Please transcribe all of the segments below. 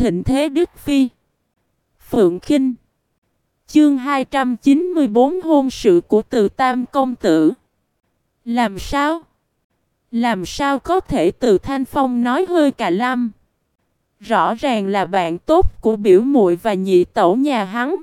thịnh thế Đức Phi. Phượng Khinh. Chương 294 hôn sự của Từ Tam công tử. Làm sao? Làm sao có thể? Từ Thanh Phong nói hơi cà lâm. Rõ ràng là bạn tốt của biểu muội và nhị tẩu nhà hắn.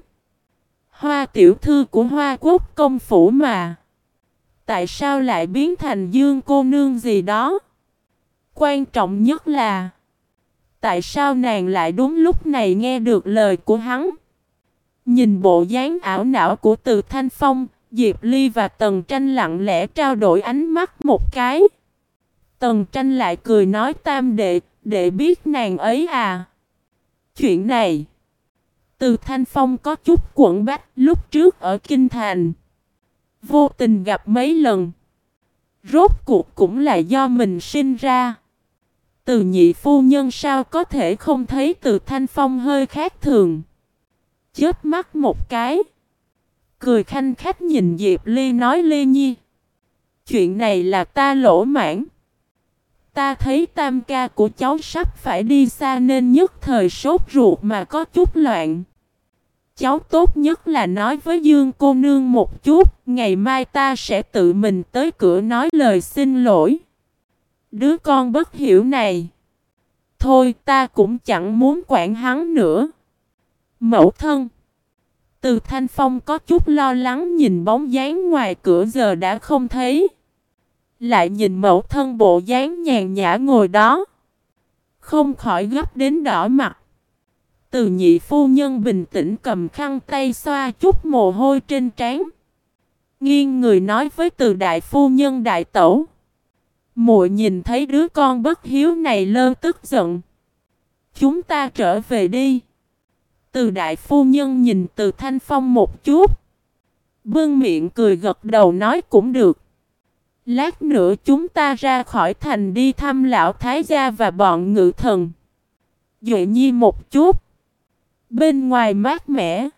Hoa tiểu thư của Hoa Quốc công phủ mà. Tại sao lại biến thành Dương cô nương gì đó? Quan trọng nhất là tại sao nàng lại đúng lúc này nghe được lời của hắn? Nhìn bộ dáng ảo não của Từ Thanh Phong, Diệp Ly và Tần Tranh lặng lẽ trao đổi ánh mắt một cái. Tần Tranh lại cười nói: Tam đệ biết nàng ấy à? Chuyện này Từ Thanh Phong có chút quẫn bách. Lúc trước ở Kinh Thành vô tình gặp mấy lần. Rốt cuộc cũng là do mình sinh ra. Từ nhị phu nhân sao có thể không thấy Từ Thanh Phong hơi khác thường. Chớp mắt một cái, cười khanh khách nhìn Diệp Ly nói: Ly Nhi, chuyện này là ta lỗ mãn. Ta thấy tam ca của cháu sắp phải đi xa nên nhất thời sốt ruột mà có chút loạn. Cháu tốt nhất là nói với Dương cô nương một chút, ngày mai ta sẽ tự mình tới cửa nói lời xin lỗi. Đứa con bất hiểu này. Thôi ta cũng chẳng muốn quản hắn nữa. Mẫu thân. Từ Thanh Phong có chút lo lắng nhìn bóng dáng ngoài cửa giờ đã không thấy. Lại nhìn mẫu thân bộ dáng nhàn nhã ngồi đó, không khỏi gấp đến đỏ mặt. Từ nhị phu nhân bình tĩnh cầm khăn tay xoa chút mồ hôi trên trán. Nghiêng người nói với Từ đại phu nhân: Đại tẩu, muội nhìn thấy đứa con bất hiếu này lơ tức giận. Chúng ta trở về đi. Từ đại phu nhân nhìn Từ Thanh Phong một chút, bưng miệng cười gật đầu nói: Cũng được. Lát nữa chúng ta ra khỏi thành đi thăm lão thái gia và bọn ngự thần. Duệ nhi một chút. Bên ngoài mát mẻ,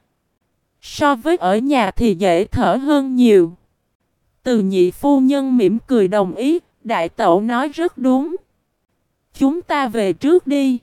so với ở nhà thì dễ thở hơn nhiều. Từ nhị phu nhân mỉm cười đồng ý. Đại tẩu nói rất đúng. Chúng ta về trước đi.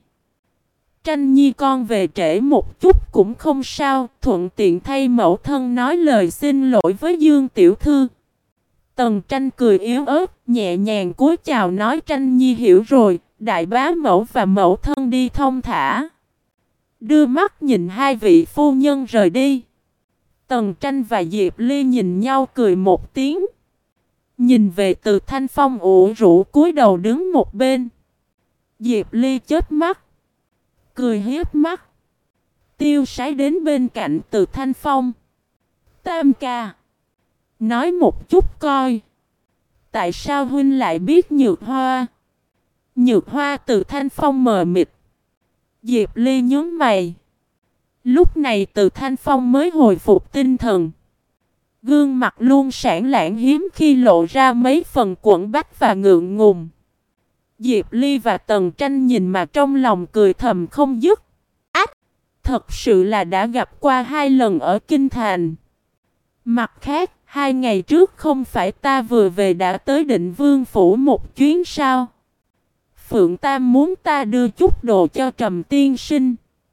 Tranh nhi con về trễ một chút cũng không sao. Thuận tiện thay mẫu thân nói lời xin lỗi với Dương tiểu thư. Tần Tranh cười yếu ớt, nhẹ nhàng cúi chào nói: Tranh nhi hiểu rồi. Đại bá mẫu và mẫu thân đi thông thả. Đưa mắt nhìn hai vị phu nhân rời đi. Tần Tranh và Diệp Ly nhìn nhau cười một tiếng. Nhìn về Từ Thanh Phong ủ rũ cúi đầu đứng một bên. Diệp Ly chớp mắt, cười hiếp mắt, tiêu sái đến bên cạnh Từ Thanh Phong. Tam ca, nói một chút coi. Tại sao huynh lại biết Nhược Hoa? Nhược Hoa? Từ Thanh Phong mờ mịt. Diệp Ly nhướng mày. Lúc này Từ Thanh Phong mới hồi phục tinh thần. Gương mặt luôn sảng lạng hiếm khi lộ ra mấy phần quẫn bách và ngượng ngùng. Diệp Ly và Tần Tranh nhìn mà trong lòng cười thầm không dứt. Ách! Thật sự là đã gặp qua 2 lần ở Kinh Thành. Mặt khác, 2 ngày trước không phải ta vừa về đã tới Định Vương phủ một chuyến sao? Phượng Tam muốn ta đưa chút đồ cho Trầm tiên sinh.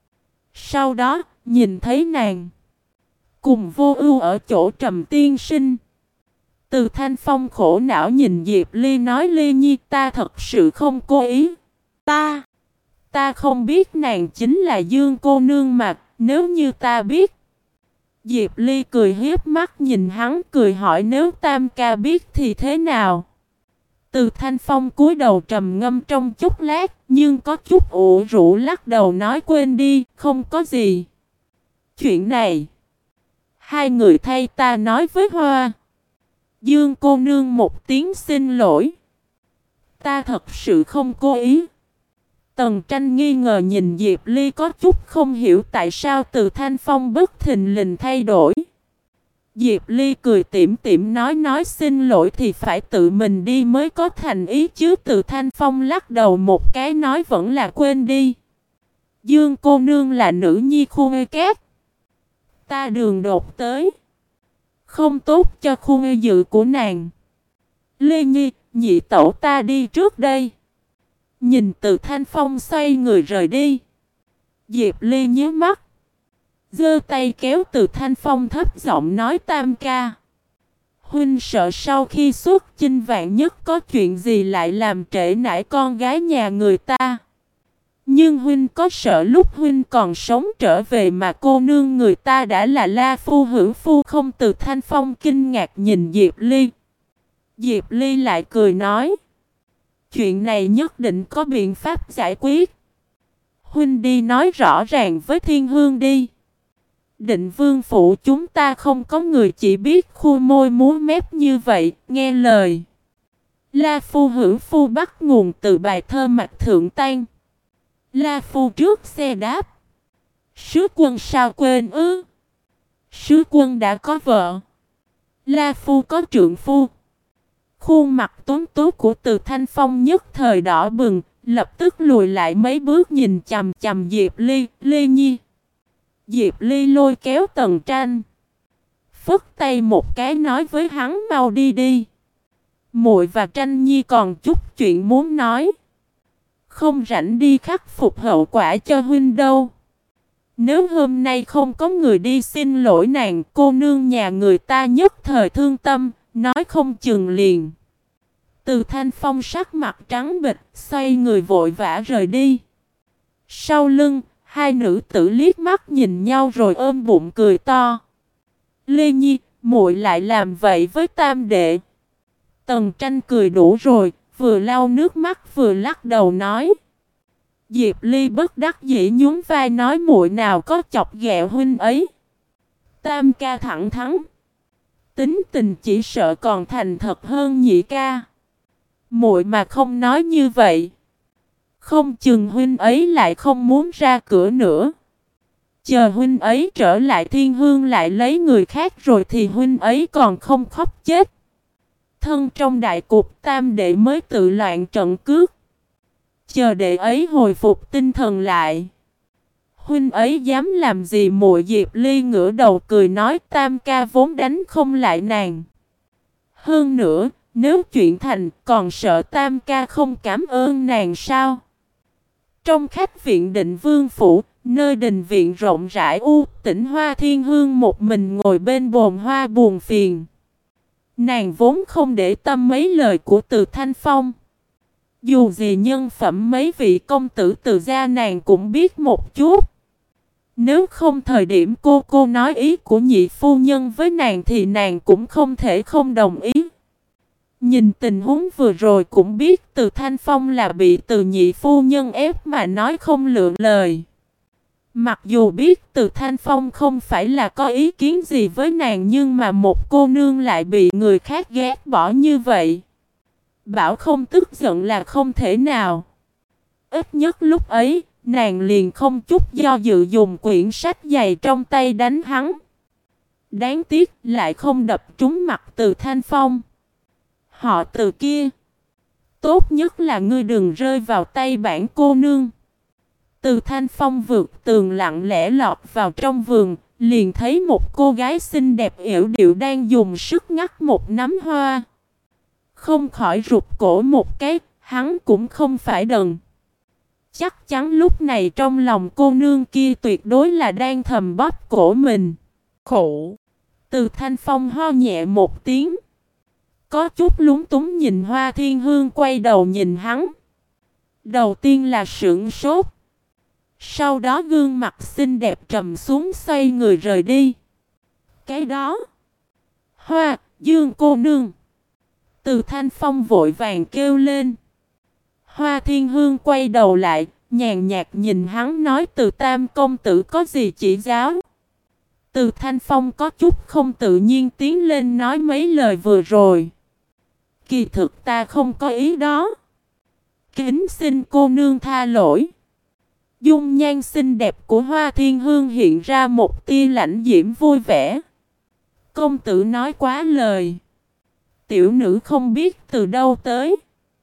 Sau đó, nhìn thấy nàng cùng Vô Ưu ở chỗ Trầm tiên sinh. Từ Thanh Phong khổ não nhìn Diệp Ly nói: Ly Nhi, ta thật sự không cố ý. Ta không biết nàng chính là Dương cô nương mà, nếu như ta biết. Diệp Ly cười hiếp mắt nhìn hắn, cười hỏi: Nếu Tam ca biết thì thế nào? Từ Thanh Phong cúi đầu trầm ngâm trong chốc lát, nhưng có chút ủ rũ lắc đầu nói: Quên đi, không có gì. Chuyện này, hai người thay ta nói với Hoa Dương cô nương một tiếng xin lỗi. Ta thật sự không cố ý. Tần Tranh nghi ngờ nhìn Diệp Ly có chút không hiểu tại sao Từ Thanh Phong bất thình lình thay đổi. Diệp Ly cười tủm tỉm nói xin lỗi thì phải tự mình đi mới có thành ý chứ. Từ Thanh Phong lắc đầu một cái nói: Vẫn là quên đi. Dương cô nương là nữ nhi Khuê Cát. Ta đường đột tới, không tốt cho khuê dự của nàng. Lê Nhi, nhị tẩu ta đi trước đây. Nhìn Từ Thanh Phong xoay người rời đi. Diệp Ly nhíu mắt, giơ tay kéo Từ Thanh Phong, thấp giọng nói: Tam ca, huynh sợ sau khi xuất chinh vạn nhất có chuyện gì lại làm trễ nải con gái nhà người ta. Nhưng huynh có sợ lúc huynh còn sống trở về mà cô nương người ta đã là La Phu Hữu Phu không? Từ Thanh Phong kinh ngạc nhìn Diệp Ly. Diệp Ly lại cười nói: chuyện này nhất định có biện pháp giải quyết. Huynh đi nói rõ ràng với Thiên Hương đi. Định Vương phủ chúng ta không có người chỉ biết khu môi múa mép như vậy, nghe lời. La Phu Hữu Phu bắt nguồn từ bài thơ Mạch Thượng Tan. La Phu trước xe đáp, sứ quân sao quên ư? Sứ quân đã có vợ, La Phu có trượng phu. Khuôn mặt tuấn tú của Từ Thanh Phong nhất thời đỏ bừng, lập tức lùi lại mấy bước nhìn chằm chằm Diệp Ly. Ly Nhi. Diệp Ly lôi kéo Tần Tranh, phất tay một cái nói với hắn: mau đi đi. Muội và Tranh Nhi còn chút chuyện muốn nói, không rảnh đi khắc phục hậu quả cho huynh đâu. Nếu hôm nay không có người đi xin lỗi nàng, cô nương nhà người ta nhất thời thương tâm, nói không chừng liền. Từ Thanh Phong sắc mặt trắng bệch, xoay người vội vã rời đi. Sau lưng, hai nữ tử liếc mắt nhìn nhau rồi ôm bụng cười to. Lê Nhi, muội lại làm vậy với tam đệ. Tần Tranh cười đủ rồi, vừa lau nước mắt vừa lắc đầu nói. Diệp Ly bất đắc dĩ nhún vai nói: muội nào có chọc ghẹo huynh ấy. Tam ca thẳng thắn, tính tình chỉ sợ còn thành thật hơn nhị ca. Muội mà không nói như vậy, không chừng huynh ấy lại không muốn ra cửa nữa. Chờ huynh ấy trở lại Thiên Hương lại lấy người khác rồi thì huynh ấy còn không khóc chết. Thân trong đại cục, tam đệ mới tự loạn trận cước. Chờ đệ ấy hồi phục tinh thần lại, huynh ấy dám làm gì muội? Diệp Ly ngửa đầu cười nói: tam ca vốn đánh không lại nàng. Hơn nữa, nếu chuyện thành, còn sợ tam ca không cảm ơn nàng sao? Trong khách viện Định Vương phủ, nơi đình viện rộng rãi tĩnh, Hoa Thiên Hương một mình ngồi bên bồn hoa buồn phiền. Nàng vốn không để tâm mấy lời của Từ Thanh Phong. Dù gì nhân phẩm mấy vị công tử Từ gia nàng cũng biết một chút. Nếu không thời điểm cô nói ý của nhị phu nhân với nàng thì nàng cũng không thể không đồng ý. Nhìn tình huống vừa rồi cũng biết Từ Thanh Phong là bị Từ nhị phu nhân ép mà nói không lựa lời. Mặc dù biết Từ Thanh Phong không phải là có ý kiến gì với nàng, nhưng mà một cô nương lại bị người khác ghét bỏ như vậy, bảo không tức giận là không thể nào. Ít nhất lúc ấy, nàng liền không chút do dự dùng quyển sách dày trong tay đánh hắn. Đáng tiếc lại không đập trúng mặt Từ Thanh Phong. Họ Từ kia, tốt nhất là ngươi đừng rơi vào tay bản cô nương. Từ Thanh Phong vượt tường lặng lẽ lọt vào trong vườn, liền thấy một cô gái xinh đẹp yểu điệu đang dùng sức ngắt một nắm hoa. Không khỏi rụt cổ một cái, hắn cũng không phải đần. Chắc chắn lúc này trong lòng cô nương kia tuyệt đối là đang thầm bóp cổ mình. Khổ! Từ Thanh Phong ho nhẹ một tiếng, có chút lúng túng nhìn Hoa Thiên Hương quay đầu nhìn hắn. Đầu tiên là sững sốt, sau đó gương mặt xinh đẹp trầm xuống xoay người rời đi. Cái đó! Hoa, Dương cô nương! Từ Thanh Phong vội vàng kêu lên. Hoa Thiên Hương quay đầu lại, nhàn nhạt nhìn hắn nói: Từ tam công tử có gì chỉ giáo? Từ Thanh Phong có chút không tự nhiên tiến lên nói mấy lời vừa rồi. Kỳ thực ta không có ý đó. Kính xin cô nương tha lỗi. Dung nhan xinh đẹp của Hoa Thiên Hương hiện ra một tia lãnh diễm vui vẻ. Công tử nói quá lời. Tiểu nữ không biết từ đâu tới.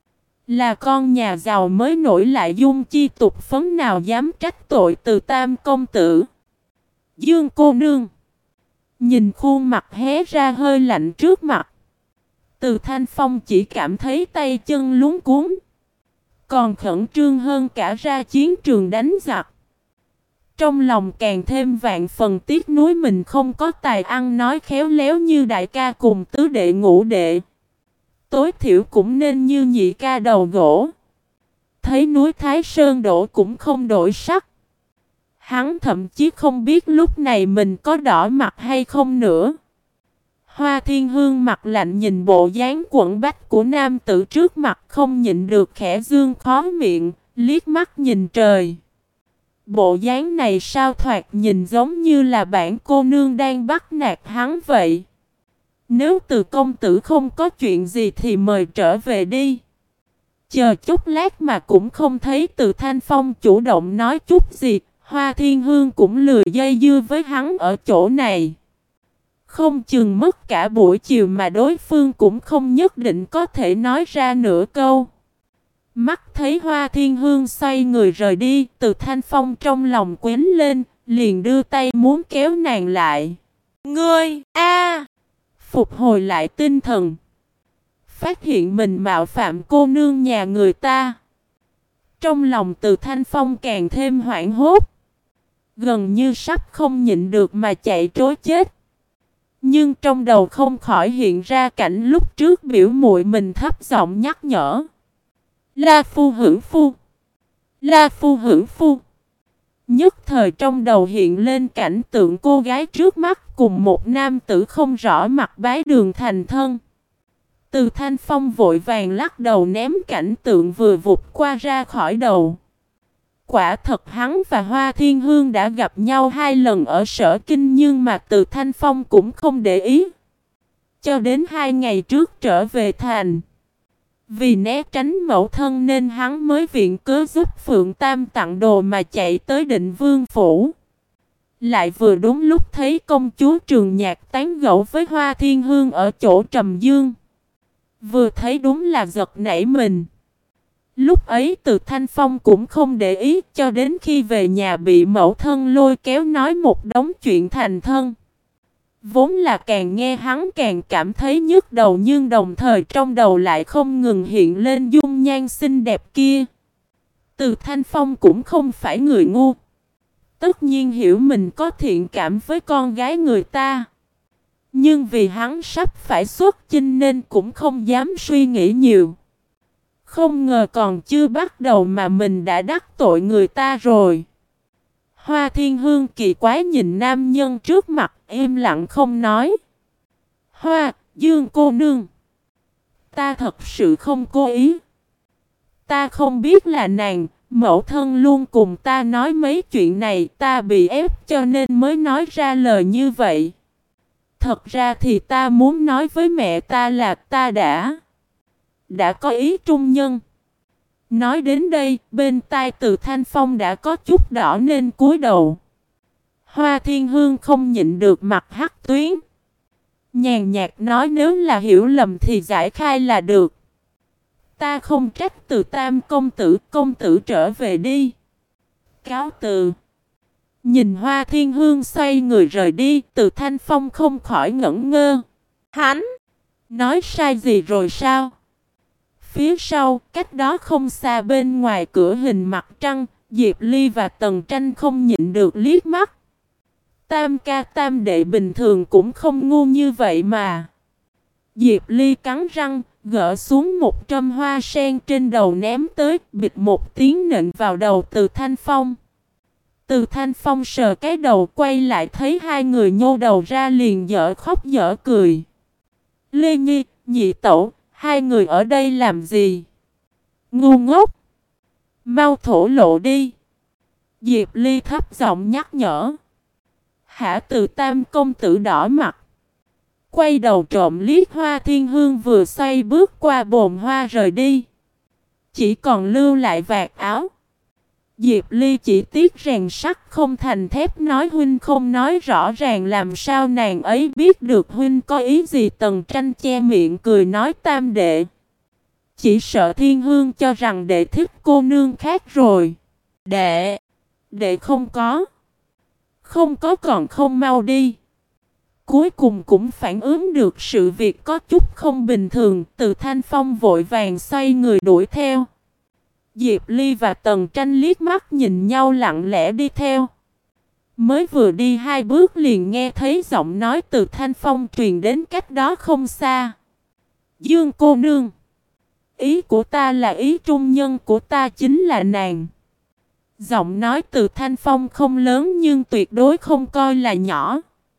Là con nhà giàu mới nổi lại dung chi tục phấn, nào dám trách tội Từ tam công tử. Dương cô nương, nhìn khuôn mặt hé ra hơi lạnh trước mặt, Từ Thanh Phong chỉ cảm thấy tay chân luống cuống, còn khẩn trương hơn cả ra chiến trường đánh giặc. Trong lòng càng thêm vạn phần tiếc nuối mình không có tài ăn nói khéo léo như đại ca cùng tứ đệ ngũ đệ. Tối thiểu cũng nên như nhị ca đầu gỗ. Thấy núi Thái Sơn đổ cũng không đổi sắc. Hắn thậm chí không biết lúc này mình có đỏ mặt hay không nữa. Hoa Thiên Hương mặt lạnh nhìn bộ dáng quẫn bách của nam tử trước mặt không nhịn được khẽ dương khó miệng, liếc mắt nhìn trời. Bộ dáng này sao thoạt nhìn giống như là bản cô nương đang bắt nạt hắn vậy. Nếu Từ công tử không có chuyện gì thì mời trở về đi. Chờ chút lát mà cũng không thấy Từ Thanh Phong chủ động nói chút gì, Hoa Thiên Hương cũng lười dây dưa với hắn ở chỗ này. Không chừng mất cả buổi chiều mà đối phương cũng không nhất định có thể nói ra nửa câu. Mắt thấy Hoa Thiên Hương xoay người rời đi, Từ Thanh Phong trong lòng quến lên, liền đưa tay muốn kéo nàng lại. Ngươi, phục hồi lại tinh thần. Phát hiện mình mạo phạm cô nương nhà người ta. Trong lòng Từ Thanh Phong càng thêm hoảng hốt. Gần như sắp không nhịn được mà chạy trối chết. Nhưng trong đầu không khỏi hiện ra cảnh lúc trước biểu muội mình thấp giọng nhắc nhở. La phu hưởng phu. La phu hưởng phu. Nhất thời trong đầu hiện lên cảnh tượng cô gái trước mắt cùng một nam tử không rõ mặt bái đường thành thân. Từ Thanh Phong vội vàng lắc đầu ném cảnh tượng vừa vụt qua ra khỏi đầu. Quả thật hắn và Hoa Thiên Hương đã gặp nhau 2 lần ở Sở Kinh nhưng mà Từ Thanh Phong cũng không để ý. Cho đến 2 ngày trước trở về thành. Vì né tránh mẫu thân nên hắn mới viện cớ giúp Phượng Tam tặng đồ mà chạy tới Định Vương Phủ. Lại vừa đúng lúc thấy công chúa Trường Nhạc tán gẫu với Hoa Thiên Hương ở chỗ Trầm Dương. Vừa thấy đúng là giật nảy mình. Lúc ấy Từ Thanh Phong cũng không để ý cho đến khi về nhà bị mẫu thân lôi kéo nói một đống chuyện thành thân. Vốn là càng nghe hắn càng cảm thấy nhức đầu nhưng đồng thời trong đầu lại không ngừng hiện lên dung nhan xinh đẹp kia. Từ Thanh Phong cũng không phải người ngu. Tất nhiên hiểu mình có thiện cảm với con gái người ta. Nhưng vì hắn sắp phải xuất chinh nên cũng không dám suy nghĩ nhiều. Không ngờ còn chưa bắt đầu mà mình đã đắc tội người ta rồi. Hoa Thiên Hương kỳ quái nhìn nam nhân trước mặt im lặng không nói. Hoa, Dương cô nương. Ta thật sự không cố ý. Ta không biết là nàng, mẫu thân luôn cùng ta nói mấy chuyện này ta bị ép cho nên mới nói ra lời như vậy. Thật ra thì ta muốn nói với mẹ ta là ta đã có ý trung nhân. Nói đến đây, bên tai Từ Thanh Phong đã có chút đỏ nên cúi đầu. Hoa Thiên Hương không nhịn được mặt hắc tuyến. Nhàn nhạt nói nếu là hiểu lầm thì giải khai là được. Ta không trách Từ Tam công tử trở về đi. Cáo từ. Nhìn Hoa Thiên Hương xoay người rời đi, Từ Thanh Phong không khỏi ngẩn ngơ. Hắn nói sai gì rồi sao? Phía sau, cách đó không xa bên ngoài cửa hình mặt trăng, Diệp Ly và Tần Tranh không nhịn được liếc mắt. Tam ca tam đệ bình thường cũng không ngu như vậy mà. Diệp Ly cắn răng, gỡ xuống một trâm hoa sen trên đầu ném tới, bịch một tiếng nện vào đầu Từ Thanh Phong. Từ Thanh Phong sờ cái đầu quay lại thấy hai người nhô đầu ra liền dở khóc dở cười. Lê Nhi, nhị tẩu, hai người ở đây làm gì? Ngu ngốc! Mau thổ lộ đi! Diệp Ly thấp giọng nhắc nhở. Hả Từ Tam công tử đỏ mặt. Quay đầu trộm liếc Hoa Thiên Hương vừa xoay bước qua bồn hoa rời đi. Chỉ còn lưu lại vạt áo. Diệp Ly chỉ tiếc rèn sắt không thành thép nói huynh không nói rõ ràng làm sao nàng ấy biết được huynh có ý gì. Tần Tranh che miệng cười nói tam đệ. Chỉ sợ Thiên Hương cho rằng đệ thích cô nương khác rồi. Đệ không có. Không có còn không mau đi. Cuối cùng cũng phản ứng được sự việc có chút không bình thường. Từ Thanh Phong vội vàng xoay người đuổi theo. Diệp Ly và Tần Tranh liếc mắt nhìn nhau lặng lẽ đi theo. Mới vừa đi 2 bước liền nghe thấy giọng nói từ Thanh Phong truyền đến cách đó không xa. Dương cô nương, ý của ta là ý trung nhân của ta chính là nàng. Giọng nói từ Thanh Phong không lớn nhưng tuyệt đối không coi là nhỏ.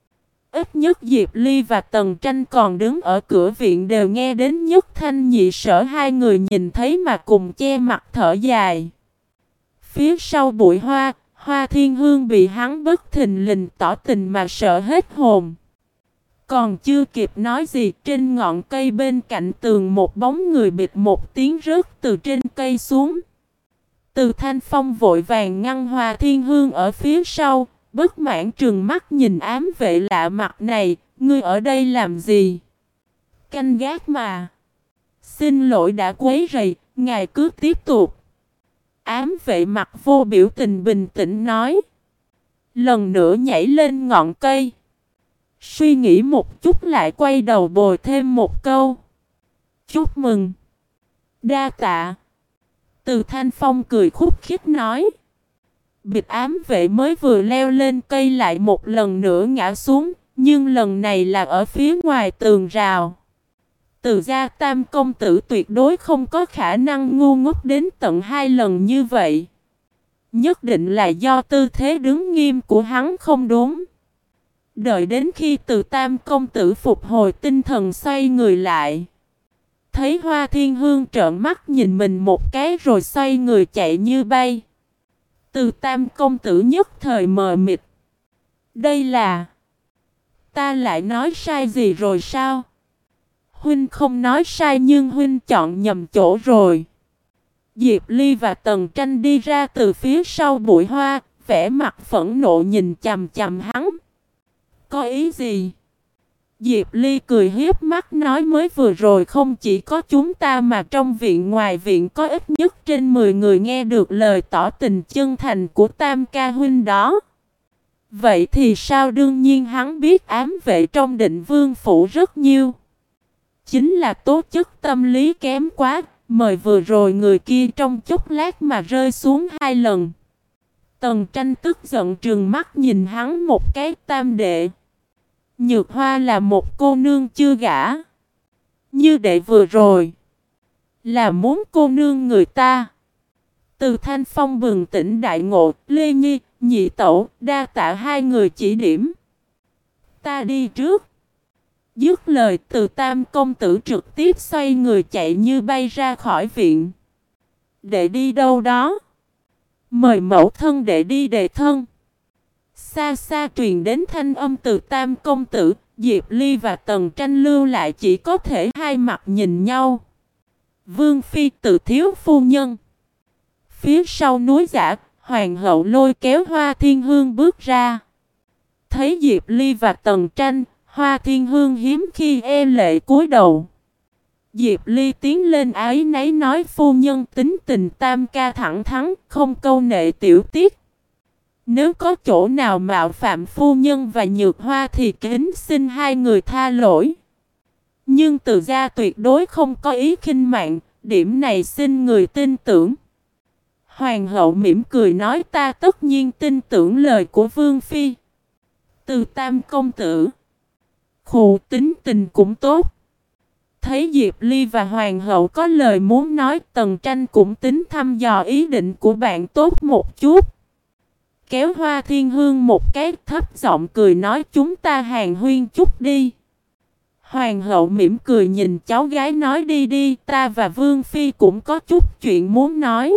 Ít nhất Diệp Ly và Tần Tranh còn đứng ở cửa viện đều nghe đến Nhất Thanh Nhị Sở hai người nhìn thấy mà cùng che mặt thở dài. Phía sau bụi hoa, Hoa Thiên Hương bị hắn bất thình lình tỏ tình mà sợ hết hồn. Còn chưa kịp nói gì, trên ngọn cây bên cạnh tường một bóng người bịt một tiếng rớt từ trên cây xuống. Từ Thanh Phong vội vàng ngăn Hoa Thiên Hương ở phía sau, bất mãn trừng mắt nhìn ám vệ lạ mặt này, ngươi ở đây làm gì? Canh gác mà. Xin lỗi đã quấy rầy, ngài cứ tiếp tục. Ám vệ mặt vô biểu tình bình tĩnh nói. Lần nữa nhảy lên ngọn cây. Suy nghĩ một chút lại quay đầu bồi thêm một câu. Chúc mừng. Đa tạ. Từ Thanh Phong cười khúc khích nói. Bịt ám vệ mới vừa leo lên cây lại một lần nữa ngã xuống, nhưng lần này là ở phía ngoài tường rào. Từ gia Tam công tử tuyệt đối không có khả năng ngu ngốc đến tận 2 lần như vậy. Nhất định là do tư thế đứng nghiêm của hắn không đúng. Đợi đến khi Từ Tam công tử phục hồi tinh thần xoay người lại. Thấy Hoa Thiên Hương trợn mắt nhìn mình một cái rồi xoay người chạy như bay. Từ Tam công tử nhất thời mờ mịt. Đây là... Ta lại nói sai gì rồi sao? Huynh không nói sai nhưng Huynh chọn nhầm chỗ rồi. Diệp Ly và Tần Tranh đi ra từ phía sau bụi hoa, vẻ mặt phẫn nộ nhìn chằm chằm hắn. Có ý gì? Diệp Ly cười hiếp mắt nói mới vừa rồi không chỉ có chúng ta mà trong viện ngoài viện có ít nhất trên 10 người nghe được lời tỏ tình chân thành của Tam ca huynh đó. Vậy thì sao đương nhiên hắn biết ám vệ trong Định Vương phủ rất nhiều. Chính là tố chất tâm lý kém quá, mời vừa rồi người kia trong chốc lát mà rơi xuống 2 lần. Tần Tranh tức giận trừng mắt nhìn hắn một cái tam đệ. Nhược Hoa là một cô nương chưa gả. Như đệ vừa rồi. Là muốn cô nương người ta. Từ Thanh Phong bừng tỉnh đại ngộ, Lê Nhi, Nhị Tẩu, đa tạ hai người chỉ điểm. Ta đi trước. Dứt lời Từ Tam công tử trực tiếp xoay người chạy như bay ra khỏi viện. Đệ đi đâu đó? Mời mẫu thân đệ đi đệ thân. Xa xa truyền đến thanh âm Từ Tam công tử, Diệp Ly và Tần Tranh lưu lại chỉ có thể hai mặt nhìn nhau. Vương phi Từ thiếu phu nhân. Phía sau núi giả, hoàng hậu lôi kéo Hoa Thiên Hương bước ra. Thấy Diệp Ly và Tần Tranh, Hoa Thiên Hương hiếm khi e lệ cúi đầu. Diệp Ly tiến lên áy náy nói phu nhân tính tình Tam ca thẳng thắn, không câu nệ tiểu tiết. Nếu có chỗ nào mạo phạm phu nhân và Nhược Hoa thì kính xin hai người tha lỗi. Nhưng Từ gia tuyệt đối không có ý khinh mạng, điểm này xin người tin tưởng. Hoàng hậu mỉm cười nói ta tất nhiên tin tưởng lời của Vương phi. Từ Tam công tử. Khụ tính tình cũng tốt. Thấy Diệp Ly và Hoàng hậu có lời muốn nói, Tần Tranh cũng tính thăm dò ý định của bạn tốt một chút. Kéo Hoa Thiên Hương một cái thấp giọng cười nói chúng ta hàn huyên chút đi. Hoàng hậu mỉm cười nhìn cháu gái nói đi đi, ta và Vương phi cũng có chút chuyện muốn nói.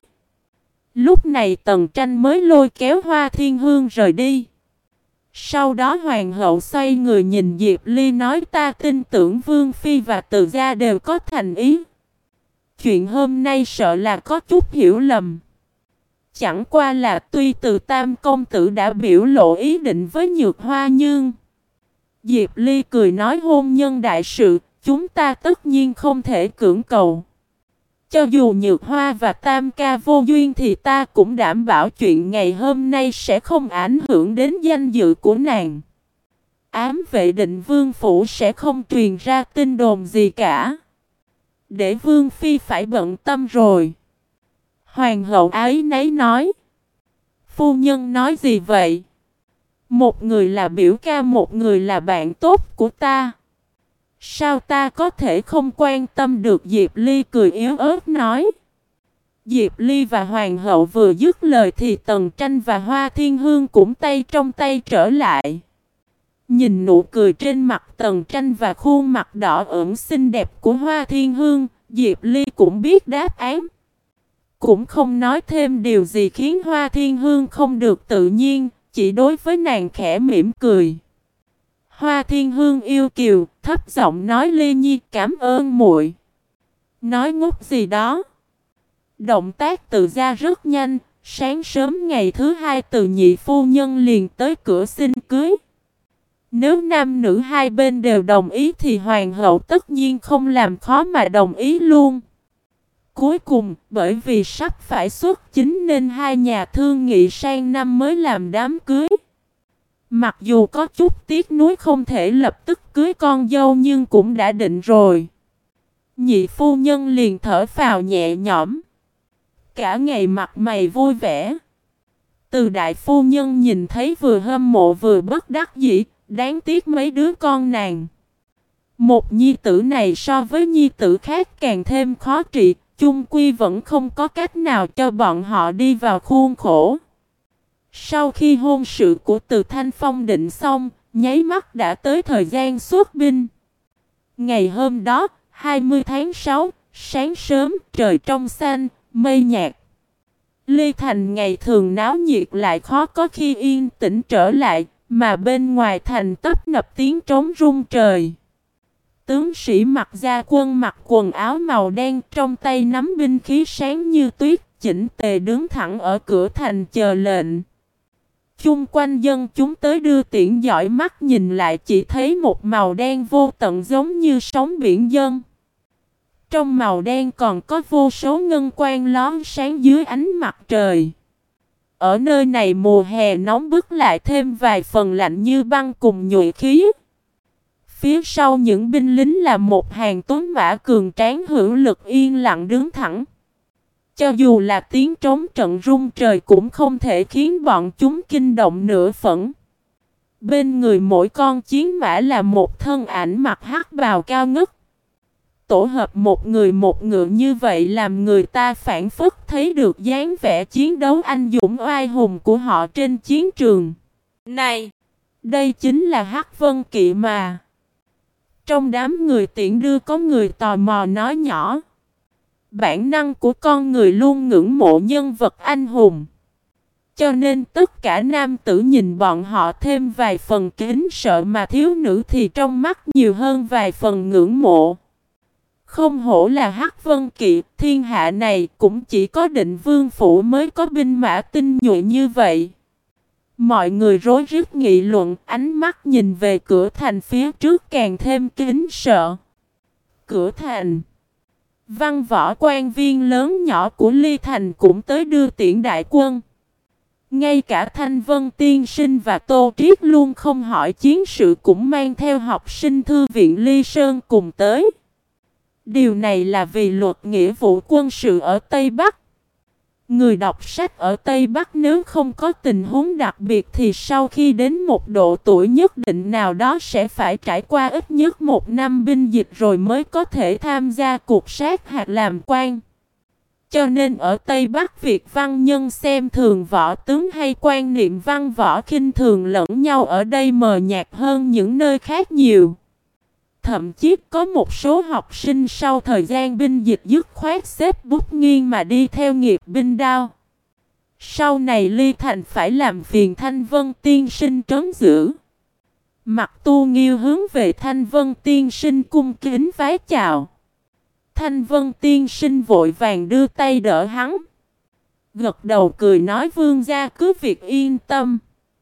Lúc này Tần Tranh mới lôi kéo Hoa Thiên Hương rời đi. Sau đó hoàng hậu xoay người nhìn Diệp Ly nói ta tin tưởng Vương phi và Từ gia đều có thành ý. Chuyện hôm nay sợ là có chút hiểu lầm. Chẳng qua là tuy Từ Tam công tử đã biểu lộ ý định với Nhược Hoa nhưng Diệp Ly cười nói hôn nhân đại sự, chúng ta tất nhiên không thể cưỡng cầu. Cho dù Nhược Hoa và Tam ca vô duyên thì ta cũng đảm bảo chuyện ngày hôm nay sẽ không ảnh hưởng đến danh dự của nàng. Ám vệ Định Vương phủ sẽ không truyền ra tin đồn gì cả. Để Vương phi phải bận tâm rồi. Hoàng hậu ái nấy nói. Phu nhân nói gì vậy? Một người là biểu ca, một người là bạn tốt của ta. Sao ta có thể không quan tâm được? Diệp Ly cười yếu ớt nói. Diệp Ly và Hoàng hậu vừa dứt lời thì Tần Tranh và Hoa Thiên Hương cũng tay trong tay trở lại. Nhìn nụ cười trên mặt Tần Tranh và khuôn mặt đỏ ửng xinh đẹp của Hoa Thiên Hương, Diệp Ly cũng biết đáp án. Cũng không nói thêm điều gì khiến Hoa Thiên Hương không được tự nhiên, chỉ đối với nàng khẽ mỉm cười. Hoa Thiên Hương yêu kiều, thấp giọng nói Ly Nhi cảm ơn muội. Nói ngốc gì đó. Động tác tự ra rất nhanh, sáng sớm ngày thứ hai Từ nhị phu nhân liền tới cửa xin cưới. Nếu nam nữ hai bên đều đồng ý thì hoàng hậu tất nhiên không làm khó mà đồng ý luôn. Cuối cùng, bởi vì sắp phải xuất chính nên hai nhà thương nghị sang năm mới làm đám cưới. Mặc dù có chút tiếc nuối không thể lập tức cưới con dâu nhưng cũng đã định rồi. Nhị phu nhân liền thở phào nhẹ nhõm. Cả ngày mặt mày vui vẻ. Từ đại phu nhân nhìn thấy vừa hâm mộ vừa bất đắc dĩ, đáng tiếc mấy đứa con nàng. Một nhi tử này so với nhi tử khác càng thêm khó trị, chung quy vẫn không có cách nào cho bọn họ đi vào khuôn khổ. Sau khi hôn sự của Từ Thanh Phong định xong, nháy mắt đã tới thời gian xuất binh. Ngày hôm đó, 20 tháng 6, sáng sớm, trời trong xanh, mây nhạt. Ly Thành ngày thường náo nhiệt lại khó có khi yên tĩnh trở lại, mà bên ngoài thành tấp nập tiếng trống rung trời. Tướng sĩ mặc gia quân mặc quần áo màu đen, trong tay nắm binh khí sáng như tuyết, chỉnh tề đứng thẳng ở cửa thành chờ lệnh. Chung quanh dân chúng tới đưa tiễn dõi mắt nhìn lại chỉ thấy một màu đen vô tận giống như sóng biển dân. Trong màu đen còn có vô số ngân quang lóe sáng dưới ánh mặt trời. Ở nơi này mùa hè nóng bức lại thêm vài phần lạnh như băng cùng nhuệ khí. Phía sau những binh lính là một hàng tuấn mã cường tráng hữu lực yên lặng đứng thẳng. Cho dù là tiếng trống trận rung trời cũng không thể khiến bọn chúng kinh động nửa phần. Bên người mỗi con chiến mã là một thân ảnh mặc hắc bào cao ngất. Tổ hợp một người một ngựa như vậy làm người ta phảng phất thấy được dáng vẻ chiến đấu anh dũng oai hùng của họ trên chiến trường. Này, đây chính là Hắc Vân Kỵ mà. Trong đám người tiễn đưa có người tò mò nói nhỏ. Bản năng của con người luôn ngưỡng mộ nhân vật anh hùng. Cho nên tất cả nam tử nhìn bọn họ thêm vài phần kính sợ mà thiếu nữ thì trong mắt nhiều hơn vài phần ngưỡng mộ. Không hổ là Hắc Vân Kỵ, thiên hạ này cũng chỉ có Định Vương phủ mới có binh mã tinh nhuệ như vậy. Mọi người rối rít nghị luận, ánh mắt nhìn về cửa thành phía trước càng thêm kính sợ. Cửa thành. Văn võ quan viên lớn nhỏ của Ly Thành cũng tới đưa tiễn đại quân. Ngay cả Thanh Vân Tiên Sinh và Tô Triết luôn không hỏi chiến sự cũng mang theo học sinh thư viện Ly Sơn cùng tới. Điều này là vì luật nghĩa vụ quân sự ở Tây Bắc. Người đọc sách ở Tây Bắc nếu không có tình huống đặc biệt thì sau khi đến một độ tuổi nhất định nào đó sẽ phải trải qua ít nhất 1 năm binh dịch rồi mới có thể tham gia cuộc sát hạt làm quan. Cho nên ở Tây Bắc việc văn nhân xem thường võ tướng hay quan niệm văn võ khinh thường lẫn nhau ở đây mờ nhạt hơn những nơi khác nhiều. Thậm chí có một số học sinh sau thời gian binh dịch dứt khoát xếp bút nghiêng mà đi theo nghiệp binh đao. Sau này Ly Thành phải làm phiền Thanh Vân Tiên Sinh trấn giữ. Mặt Tu Nghiêu hướng về Thanh Vân Tiên Sinh cung kính vái chào. Thanh Vân Tiên Sinh vội vàng đưa tay đỡ hắn. Gật đầu cười nói vương gia cứ việc yên tâm.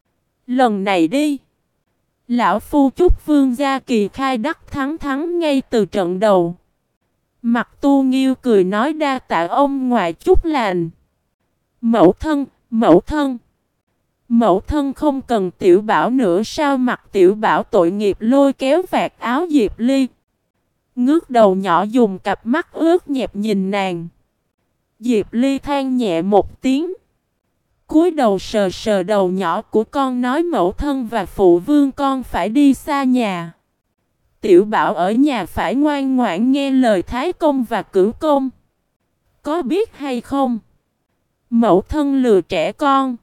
Lần này đi. Lão Phu chúc vương gia kỳ khai đắc thắng ngay từ trận đầu. Mặt Tu Nghiêu cười nói đa tạ ông ngoại chúc lành. Mẫu thân, mẫu thân. Mẫu thân không cần Tiểu Bảo nữa sao? Mặt Tiểu Bảo tội nghiệp lôi kéo vạt áo Diệp Ly. Ngước đầu nhỏ dùng cặp mắt ướt nhẹp nhìn nàng. Diệp Ly than nhẹ một tiếng. cúi đầu sờ sờ đầu nhỏ của con nói mẫu thân và phụ vương con phải đi xa nhà. Tiểu Bảo ở nhà phải ngoan ngoãn nghe lời Thái Công và Cửu Công. Có biết hay không? Mẫu thân lừa trẻ con.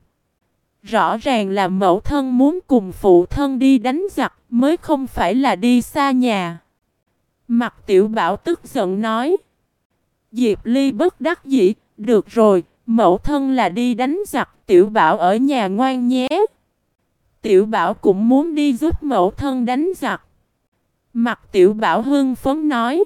Rõ ràng là mẫu thân muốn cùng phụ thân đi đánh giặc mới không phải là đi xa nhà. Mặt Tiểu Bảo tức giận nói. Diệp Ly bất đắc dĩ, được rồi, mẫu thân là đi đánh giặc, Tiểu Bảo ở nhà ngoan nhé. Tiểu Bảo cũng muốn đi giúp mẫu thân đánh giặc. Mặt Tiểu Bảo hưng phấn nói.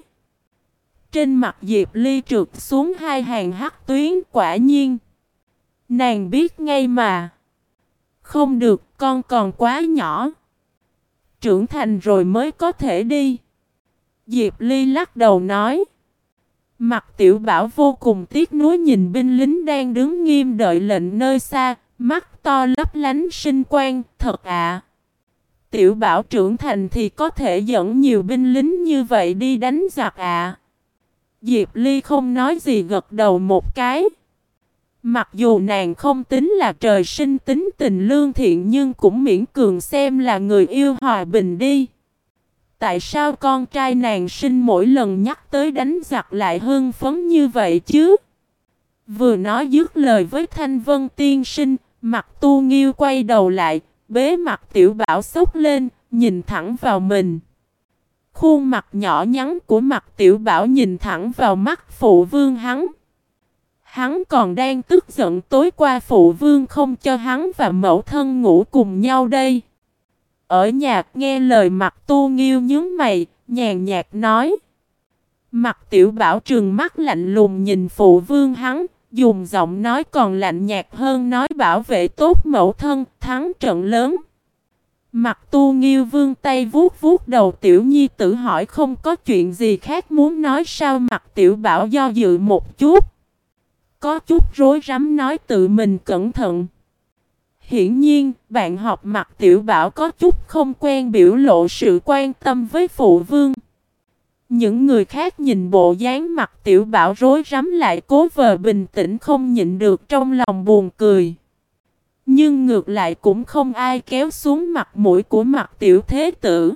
Trên mặt Diệp Ly trượt xuống hai hàng hắc tuyến, quả nhiên. Nàng biết ngay mà. Không được, con còn quá nhỏ. Trưởng thành rồi mới có thể đi. Diệp Ly lắc đầu nói. Mặt Tiểu Bảo vô cùng tiếc nuối nhìn binh lính đang đứng nghiêm đợi lệnh nơi xa, mắt to lấp lánh sinh quang, thật ạ. Tiểu Bảo trưởng thành thì có thể dẫn nhiều binh lính như vậy đi đánh giặc ạ. Diệp Ly không nói gì gật đầu một cái. Mặc dù nàng không tính là trời sinh tính tình lương thiện nhưng cũng miễn cường xem là người yêu hòa bình đi. Tại sao con trai nàng sinh mỗi lần nhắc tới đánh giặc lại hưng phấn như vậy chứ? Vừa nói dứt lời với Thanh Vân tiên sinh, Mặt Tu Nghiêu quay đầu lại, bế mặt Tiểu Bảo xốc lên, nhìn thẳng vào mình. Khuôn mặt nhỏ nhắn của Mặt Tiểu Bảo nhìn thẳng vào mắt phụ vương hắn. Hắn còn đang tức giận tối qua phụ vương không cho hắn và mẫu thân ngủ cùng nhau đây. Ở nhà nghe lời Mặt Tu Nghiêu nhướng mày, nhàn nhạt nói. Mặt Tiểu Bảo trừng mắt lạnh lùng nhìn phụ vương hắn, dùng giọng nói còn lạnh nhạt hơn nói bảo vệ tốt mẫu thân, thắng trận lớn. Mặt Tu Nghiêu vương tay vuốt vuốt đầu Tiểu Nhi tử hỏi không có chuyện gì khác muốn nói sao. Mặt Tiểu Bảo do dự một chút. Có chút rối rắm nói tự mình cẩn thận. Hiển nhiên, bạn học Mặt Tiểu Bảo có chút không quen biểu lộ sự quan tâm với phụ vương. Những người khác nhìn bộ dáng Mặt Tiểu Bảo rối rắm lại cố vờ bình tĩnh không nhịn được trong lòng buồn cười. Nhưng ngược lại cũng không ai kéo xuống mặt mũi của Mặt Tiểu Thế Tử.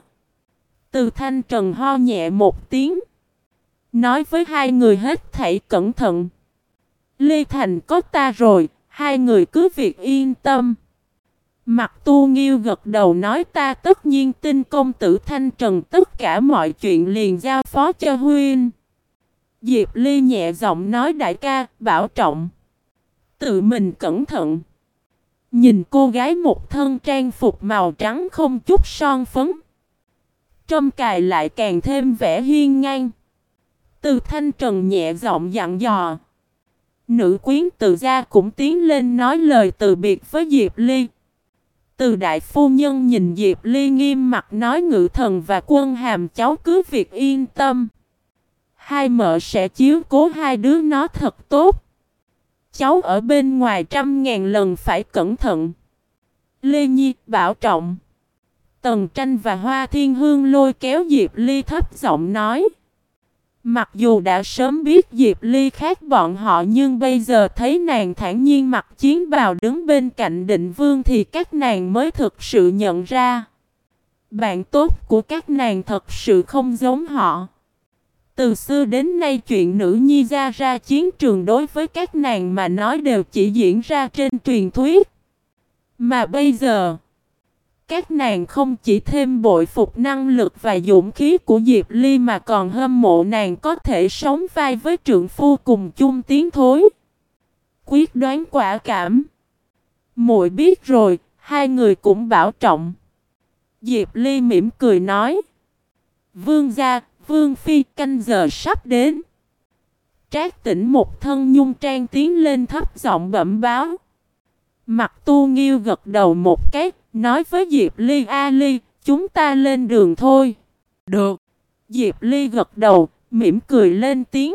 Từ Thanh Trần ho nhẹ một tiếng. Nói với hai người hết thảy cẩn thận. Lê Thành có ta rồi, hai người cứ việc yên tâm. Mặt Tu Nghiêu gật đầu nói ta tất nhiên tin công tử Thanh Trần tất cả mọi chuyện liền giao phó cho huynh. Diệp Ly nhẹ giọng nói đại ca, bảo trọng. Tự mình cẩn thận. Nhìn cô gái một thân trang phục màu trắng không chút son phấn. Trâm cài lại càng thêm vẻ hiên ngang. Từ Thanh Trần nhẹ giọng dặn dò. Nữ quyến Từ gia cũng tiến lên nói lời từ biệt với Diệp Ly. Từ đại phu nhân nhìn Diệp Ly nghiêm mặt nói Ngự Thần và Quân Hàm cháu cứ việc yên tâm. Hai mợ sẽ chiếu cố hai đứa nó thật tốt. Cháu ở bên ngoài 100.000 lần phải cẩn thận. Lê Nhi bảo trọng. Tần Tranh và Hoa Thiên Hương lôi kéo Diệp Ly thấp giọng nói. Mặc dù đã sớm biết Diệp Ly khác bọn họ nhưng bây giờ thấy nàng thản nhiên mặc chiến bào đứng bên cạnh Định Vương thì các nàng mới thực sự nhận ra. Bạn tốt của các nàng thật sự không giống họ. Từ xưa đến nay chuyện nữ nhi ra chiến trường đối với các nàng mà nói đều chỉ diễn ra trên truyền thuyết. Mà bây giờ, các nàng không chỉ thêm bội phục năng lực và dũng khí của Diệp Ly mà còn hâm mộ nàng có thể sống vai với trượng phu cùng chung tiến thối. Quyết đoán quả cảm. Muội biết rồi, hai người cũng bảo trọng. Diệp Ly mỉm cười nói. Vương gia, Vương phi canh giờ sắp đến. Trác Tĩnh một thân nhung trang tiến lên thấp giọng bẩm báo. Mặt Tu Nghiêu gật đầu một cái, nói với Diệp Ly A Ly, chúng ta lên đường thôi. Được. Diệp Ly gật đầu, mỉm cười lên tiếng.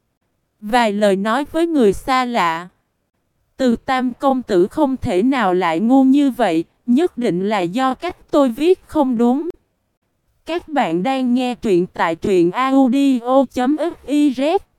Vài lời nói với người xa lạ. Từ Tam công tử không thể nào lại ngu như vậy, nhất định là do cách tôi viết không đúng. Các bạn đang nghe truyện tại truyện audio.fiz